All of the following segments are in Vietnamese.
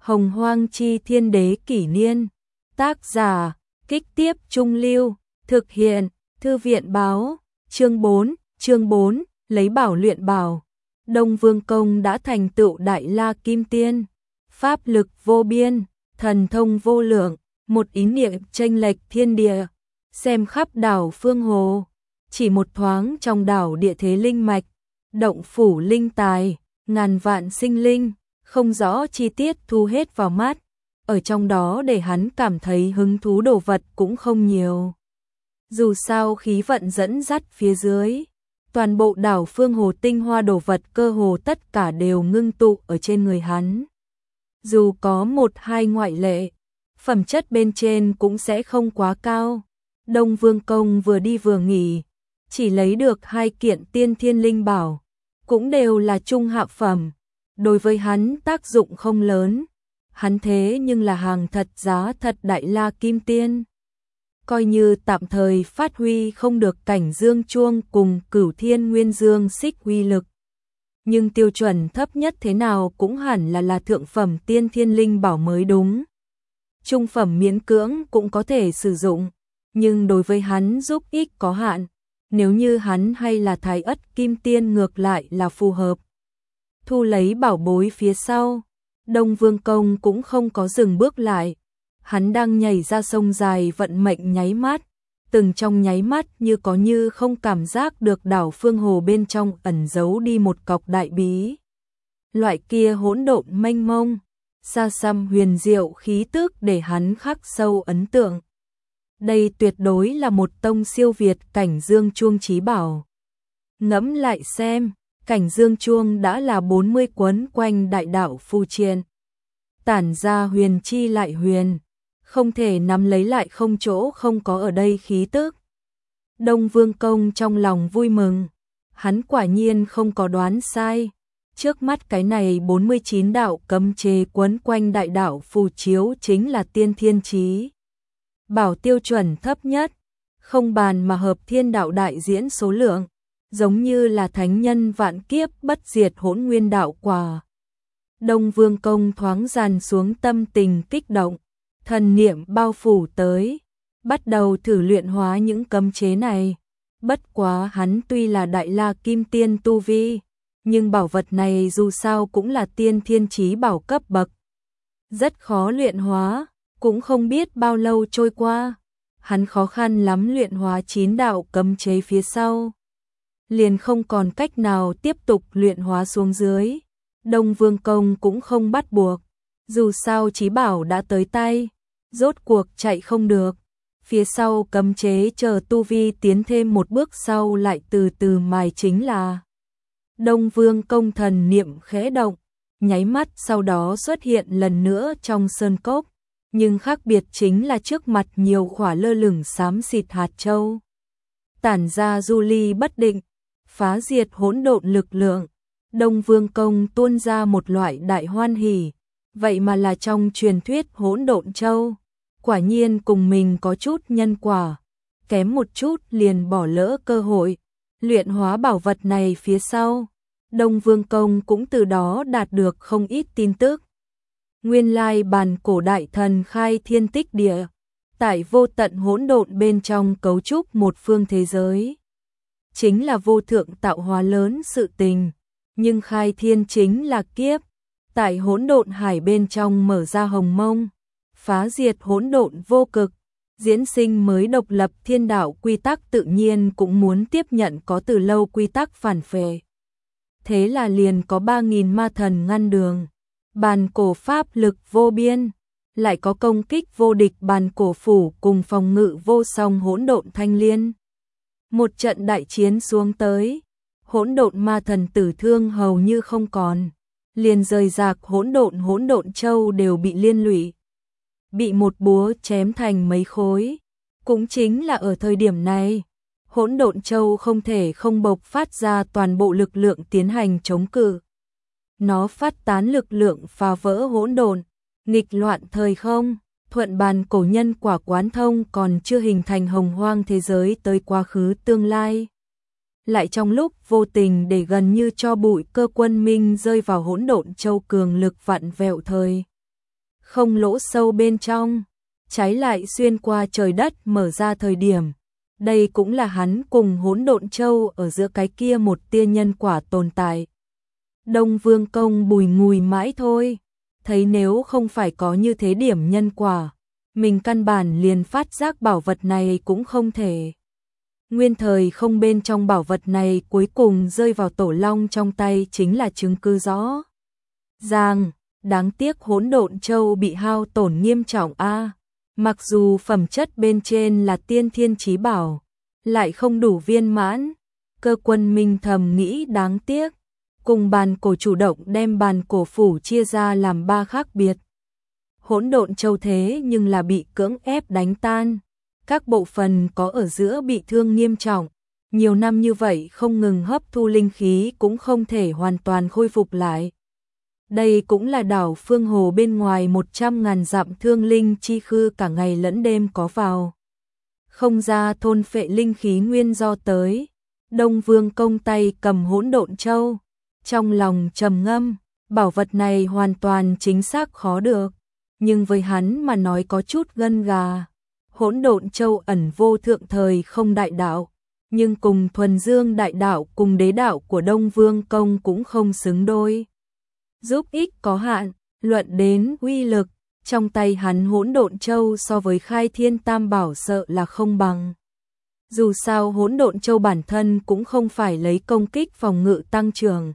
Hồng Hoang Chi Thiên Đế Kỷ Niên. Tác giả, Kích Tiếp Trung Lưu. Thực hiện, Thư viện Báo. Chương 4, lấy bảo luyện bảo. Đông Vương Công đã thành tựu Đại La Kim Tiên. Pháp lực vô biên, thần thông vô lượng, một ý niệm chênh lệch thiên địa. Xem khắp đảo Phương Hồ, chỉ một thoáng trong đảo địa thế linh mạch, động phủ linh tài, ngàn vạn sinh linh, không rõ chi tiết thu hết vào mắt. Ở trong đó để hắn cảm thấy hứng thú đồ vật cũng không nhiều. Dù sao khí vận dẫn dắt phía dưới, toàn bộ đảo Phương Hồ tinh hoa đồ vật cơ hồ tất cả đều ngưng tụ ở trên người hắn. Dù có một hai ngoại lệ, phẩm chất bên trên cũng sẽ không quá cao. Đông Vương Công vừa đi vừa nghỉ, chỉ lấy được 2 kiện tiên thiên linh bảo, cũng đều là trung hạ phẩm. Đối với hắn tác dụng không lớn, hắn thế nhưng là hàng thật giá thật Đại La Kim Tiên. Coi như tạm thời phát huy không được cảnh dương chuông cùng Cửu Thiên Nguyên Dương xích uy lực, nhưng tiêu chuẩn thấp nhất thế nào cũng hẳn là thượng phẩm tiên thiên linh bảo mới đúng. Trung phẩm miễn cưỡng cũng có thể sử dụng, nhưng đối với hắn giúp ích có hạn, nếu như hắn hay là Thái Ất Kim Tiên ngược lại là phù hợp. Thu lấy bảo bối phía sau, Đông Vương Công cũng không có dừng bước lại. Hắn đang nhảy ra sông dài vận mệnh nháy mắt, từng trong nháy mắt như có như không cảm giác được đảo Phương Hồ bên trong ẩn giấu đi một cọc đại bí. Loại kia hỗn độn mênh mông, xa xăm huyền diệu khí tức để hắn khắc sâu ấn tượng. Đây tuyệt đối là một tông siêu việt cảnh dương chuông chí bảo. Ngẫm lại xem, cảnh dương chuông đã là 40 quấn quanh đại đạo phù triện, tản ra huyền chi lại huyền, không thể nắm lấy lại không chỗ không có ở đây khí tức. Đông Vương Công trong lòng vui mừng, hắn quả nhiên không có đoán sai. Trước mắt cái này 49 đạo cấm chế quấn quanh đại đạo phù chiếu chính là tiên thiên chí bảo tiêu chuẩn thấp nhất, không bàn mà hợp thiên đạo đại diễn số lượng, giống như là thánh nhân vạn kiếp bất diệt hỗn nguyên đạo quả. Đông Vương Công thoáng dàn xuống tâm tình kích động, thần niệm bao phủ tới, bắt đầu thử luyện hóa những cấm chế này. Bất quá hắn tuy là Đại La Kim Tiên tu vi, nhưng bảo vật này dù sao cũng là tiên thiên chí bảo cấp bậc, rất khó luyện hóa. Cũng không biết bao lâu trôi qua, hắn khó khăn lắm luyện hóa 9 đạo cấm chế phía sau, liền không còn cách nào tiếp tục luyện hóa xuống dưới. Đông Vương Công cũng không bắt buộc, dù sao chí bảo đã tới tay, rốt cuộc chạy không được. Phía sau cấm chế chờ tu vi tiến thêm một bước sau lại từ từ mài chính là. Đông Vương Công thần niệm khẽ động, nháy mắt sau đó xuất hiện lần nữa trong sơn cốc. Nhưng khác biệt chính là trước mặt nhiều khỏa lơ lửng xám xịt hạt châu, tản ra du ly bất định, phá diệt hỗn độn lực lượng. Đông Vương Công tuôn ra một loại đại hoan hỉ, vậy mà là trong truyền thuyết hỗn độn châu, quả nhiên cùng mình có chút nhân quả, kém một chút liền bỏ lỡ cơ hội. Luyện hóa bảo vật này phía sau, Đông Vương Công cũng từ đó đạt được không ít tin tức. Nguyên lai bàn cổ đại thần khai thiên tích địa, tại vô tận hỗn độn bên trong cấu trúc một phương thế giới, chính là vô thượng tạo hóa lớn sự tình. Nhưng khai thiên chính là kiếp, tại hỗn độn hải bên trong mở ra hồng mông, phá diệt hỗn độn vô cực, diễn sinh mới độc lập thiên đạo quy tắc, tự nhiên cũng muốn tiếp nhận có từ lâu quy tắc phản phệ. Thế là liền có 3.000 ma thần ngăn đường. Bàn cổ pháp lực vô biên, lại có công kích vô địch bàn cổ phủ cùng phòng ngự vô song hỗn độn thanh liên. Một trận đại chiến xuống tới, hỗn độn ma thần tử thương hầu như không còn, liền rời rạc hỗn độn châu đều bị liên lụy, bị một búa chém thành mấy khối. Cũng chính là ở thời điểm này, hỗn độn châu không thể không bộc phát ra toàn bộ lực lượng tiến hành chống cự. Nó phát tán lực lượng phá vỡ hỗn độn, nghịch loạn thời không, thuận bàn cổ nhân quả quán thông còn chưa hình thành hồng hoang thế giới tới quá khứ tương lai. Lại trong lúc vô tình để gần như cho bụi cơ quân minh rơi vào hỗn độn châu cường lực vặn vẹo thời không lỗ sâu bên trong, trái lại xuyên qua trời đất mở ra thời điểm. Đây cũng là hắn cùng Hỗn Độn Châu ở giữa cái kia một tia nhân quả tồn tại. Đông Vương Công bùi ngùi mãi thôi, thấy nếu không phải có như thế điểm nhân quả, mình căn bản liền phát giác bảo vật này cũng không thể. Nguyên thời không bên trong bảo vật này cuối cùng rơi vào Tổ Long trong tay chính là chứng cứ rõ ràng, đáng tiếc Hỗn Độn Châu bị hao tổn nghiêm trọng a. Mặc dù phẩm chất bên trên là tiên thiên chí bảo, lại không đủ viên mãn, Cơ Quân Minh thầm nghĩ đáng tiếc, cùng bàn cổ chủ động đem bàn cổ phủ chia ra làm 3 khác biệt. Hỗn Độn Châu thế nhưng là bị cưỡng ép đánh tan, các bộ phận có ở giữa bị thương nghiêm trọng, nhiều năm như vậy không ngừng hấp thu linh khí cũng không thể hoàn toàn khôi phục lại. Đây cũng là đảo Phương Hồ bên ngoài 100.000 dặm thương linh chi khư cả ngày lẫn đêm có vào. Không ra thôn phệ linh khí nguyên do tới. Đông Vương Công tay cầm Hỗn Độn Châu, trong lòng trầm ngâm, bảo vật này hoàn toàn chính xác khó được, nhưng với hắn mà nói có chút gân gà. Hỗn Độn Châu ẩn vô thượng thời không đại đạo, nhưng cùng thuần dương đại đạo cùng đế đạo của Đông Vương Công cũng không xứng đôi. Giúp ích có hạn, luận đến uy lực, trong tay hắn Hỗn Độn Châu so với Khai Thiên Tam Bảo sợ là không bằng. Dù sao Hỗn Độn Châu bản thân cũng không phải lấy công kích phòng ngự tăng trưởng.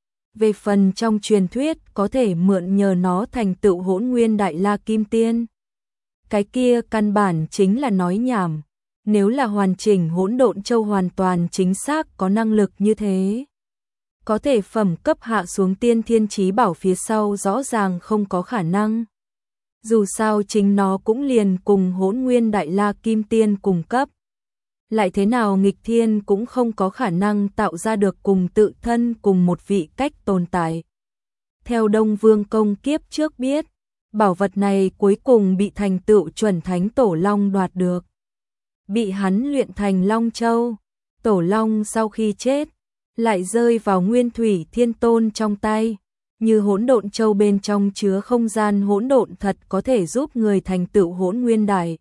Về phần trong truyền thuyết có thể mượn nhờ nó thành tựu Hỗn Nguyên Đại La Kim Tiên. Cái kia căn bản chính là nói nhảm, nếu là hoàn chỉnh Hỗn Độn Châu hoàn toàn chính xác có năng lực như thế. Có thể phẩm cấp hạ xuống tiên thiên chí bảo phía sau rõ ràng không có khả năng. Dù sao chính nó cũng liền cùng Hỗn Nguyên Đại La Kim Tiên cùng cấp. Lại thế nào nghịch thiên cũng không có khả năng tạo ra được cùng tự thân cùng một vị cách tồn tại. Theo Đông Vương Công kiếp trước biết, bảo vật này cuối cùng bị thành tựu chuẩn thánh Tổ Long đoạt được. Bị hắn luyện thành Long Châu, Tổ Long sau khi chết, lại rơi vào Nguyên Thủy Thiên Tôn trong tay. Như Hỗn Độn Châu bên trong chứa không gian hỗn độn thật có thể giúp người thành tựu Hỗn Nguyên Đại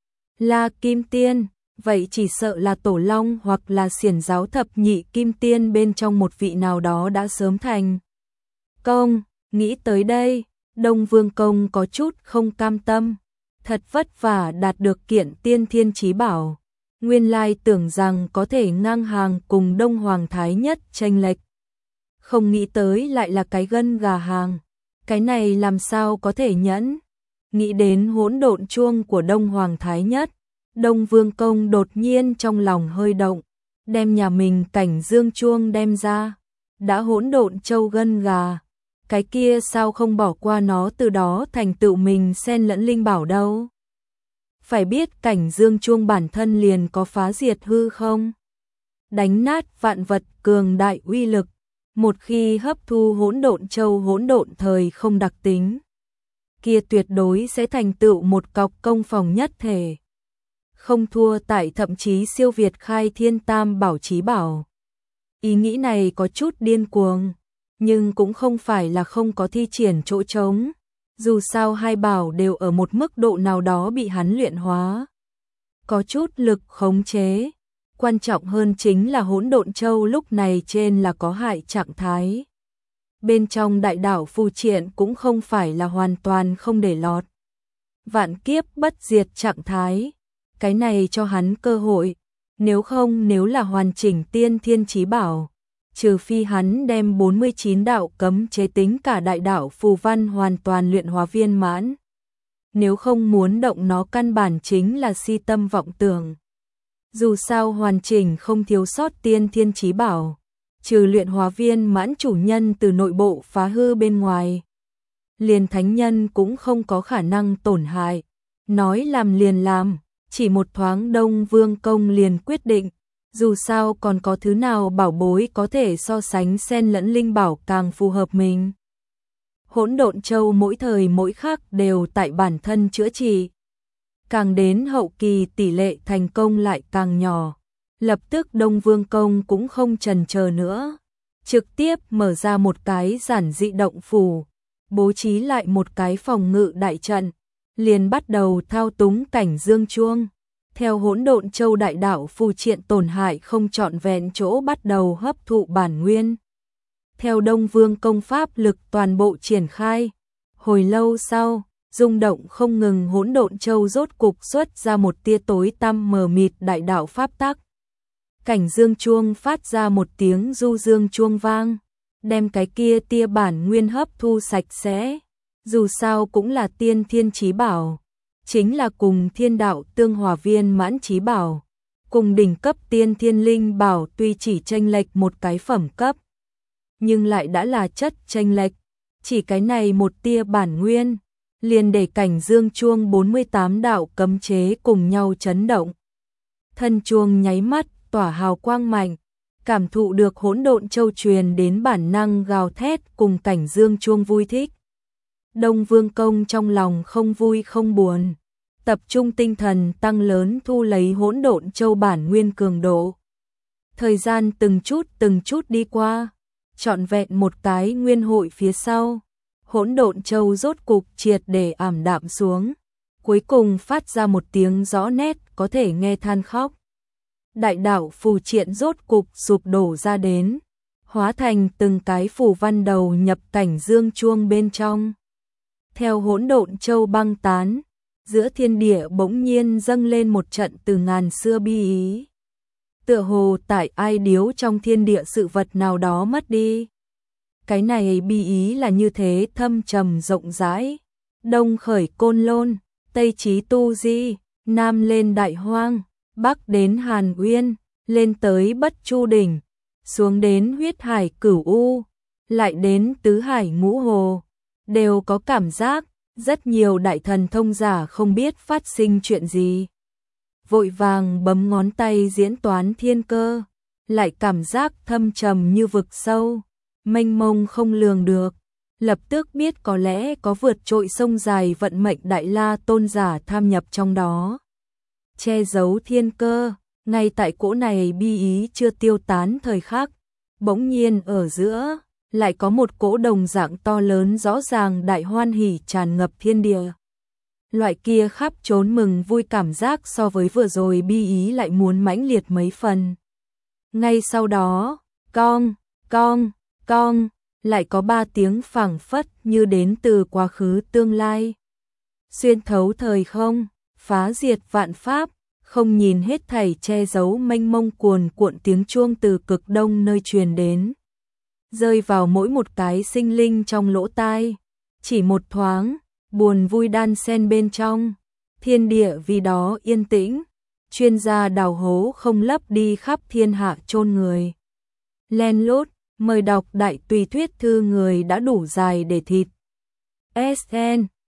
La Kim Tiên. Vậy chỉ sợ là Tổ Long hoặc là Xiển Giáo thập nhị Kim Tiên bên trong một vị nào đó đã sớm thành công. Nghĩ tới đây, Đông Vương Công có chút không cam tâm, thật vất vả đạt được kiện tiên thiên chí bảo, nguyên lai tưởng rằng có thể ngang hàng cùng Đông Hoàng Thái Nhất chênh lệch, không nghĩ tới lại là cái gân gà hàng, cái này làm sao có thể nhẫn. Nghĩ đến hỗn độn chuông của Đông Hoàng Thái Nhất, Đông Vương Công đột nhiên trong lòng hơi động, đem nhà mình cảnh dương chuông đem ra, đã hỗn độn châu gân gà, cái kia sao không bỏ qua nó từ đó thành tựu mình xen lẫn linh bảo đâu. Phải biết cảnh dương chuông bản thân liền có phá diệt hư không, đánh nát vạn vật cường đại uy lực, một khi hấp thu hỗn độn châu hỗn độn thời không đặc tính, kia tuyệt đối sẽ thành tựu một cọc công phòng nhất thể. Không thua tại thậm chí siêu việt Khai Thiên Tam Bảo chí bảo. Ý nghĩ này có chút điên cuồng, nhưng cũng không phải là không có thi triển chỗ trống. Dù sao hai bảo đều ở một mức độ nào đó bị hắn luyện hóa, có chút lực khống chế. Quan trọng hơn chính là hỗn độn châu lúc này trên là có hại trạng thái. Bên trong đại đảo phù triện cũng không phải là hoàn toàn không để lọt. Vạn kiếp bất diệt trạng thái. Cái này cho hắn cơ hội, nếu không nếu là hoàn chỉnh tiên thiên chí bảo, trừ phi hắn đem 49 đạo cấm chế tính cả đại đạo phù văn hoàn toàn luyện hóa viên mãn. Nếu không muốn động nó căn bản chính là si tâm vọng tưởng. Dù sao hoàn chỉnh không thiếu sót tiên thiên chí bảo, trừ luyện hóa viên mãn chủ nhân từ nội bộ phá hư bên ngoài, liền thánh nhân cũng không có khả năng tổn hại. Nói làm liền làm. Chỉ một thoáng Đông Vương Công liền quyết định, dù sao còn có thứ nào bảo bối có thể so sánh xen lẫn linh bảo càng phù hợp mình. Hỗn độn châu mỗi thời mỗi khắc đều tại bản thân chữa trị. Càng đến hậu kỳ tỷ lệ thành công lại càng nhỏ. Lập tức Đông Vương Công cũng không chần chờ nữa. Trực tiếp mở ra một cái giản dị động phủ. bố trí lại một cái phòng ngự đại trận, liền bắt đầu thao túng cảnh dương chuông. Theo hỗn độn châu đại đạo phù triện tổn hại không trọn vẹn chỗ bắt đầu hấp thụ bản nguyên. Theo Đông Vương công pháp lực toàn bộ triển khai, hồi lâu sau, rung động không ngừng hỗn độn châu rốt cục xuất ra một tia tối tăm mờ mịt đại đạo pháp tắc. Cảnh dương chuông phát ra một tiếng du dương chuông vang, đem cái kia tia bản nguyên hấp thu sạch sẽ. Dù sao cũng là tiên thiên chí bảo, chính là cùng thiên đạo tương hòa viên mãn chí bảo, cùng đỉnh cấp tiên thiên linh bảo tuy chỉ chênh lệch một cái phẩm cấp, nhưng lại đã là chất chênh lệch, chỉ cái này một tia bản nguyên, liền để cảnh dương chuông 48 đạo cấm chế cùng nhau chấn động. Thân chuông nháy mắt tỏa hào quang mạnh, cảm thụ được hỗn độn châu truyền đến bản năng gào thét cùng cảnh dương chuông vui thích. Đông Vương công trong lòng không vui không buồn, tập trung tinh thần tăng lớn thu lấy hỗn độn châu bản nguyên cường độ. Thời gian từng chút đi qua, trọn vẹn một cái nguyên hội phía sau, hỗn độn châu rốt cục triệt để ảm đạm xuống, cuối cùng phát ra một tiếng rõ nét có thể nghe than khóc. Đại đạo phù triện rốt cục sụp đổ ra đến, hóa thành từng cái phù văn đầu nhập cảnh dương chuông bên trong. Theo hỗn độn châu băng tán, giữa thiên địa bỗng nhiên dâng lên một trận từ ngàn xưa bi ý. Tựa hồ tại ai điếu trong thiên địa sự vật nào đó mất đi. Cái này bi ý là như thế thâm trầm rộng rãi. Đông khởi Côn Lôn, Tây chí Tu Di, Nam lên Đại Hoang, Bắc đến Hàn Uyên, lên tới Bất Chu Đỉnh, xuống đến Huyết Hải Cửu U, lại đến Tứ Hải Ngũ Hồ, đều có cảm giác rất nhiều đại thần thông giả không biết phát sinh chuyện gì. Vội vàng bấm ngón tay diễn toán thiên cơ, lại cảm giác thâm trầm như vực sâu, mênh mông không lường được, lập tức biết có lẽ có vượt trội sông dài vận mệnh đại la tôn giả tham nhập trong đó. Che giấu thiên cơ, ngay tại cỗ này bi ý chưa tiêu tán thời khắc, bỗng nhiên ở giữa, lại có một cỗ đồng dạng to lớn rõ ràng đại hoan hỉ tràn ngập thiên địa. Loại kia khắp trốn mừng vui cảm giác so với vừa rồi bi ý lại muốn mãnh liệt mấy phần. Ngay sau đó, cong, lại có 3 tiếng phảng phất như đến từ quá khứ tương lai. Xuyên thấu thời không, phá diệt vạn pháp, không nhìn hết thảy che giấu mênh mông cuồn cuộn tiếng chuông từ cực đông nơi truyền đến. Rơi vào mỗi một cái sinh linh trong lỗ tai, chỉ một thoáng, buồn vui đan xen bên trong, thiên địa vì đó yên tĩnh, chuyên gia đào hố không lấp đi khắp thiên hạ chôn người. Len lút, mời đọc đại tùy thuyết thư người đã đủ dài để thịt. SN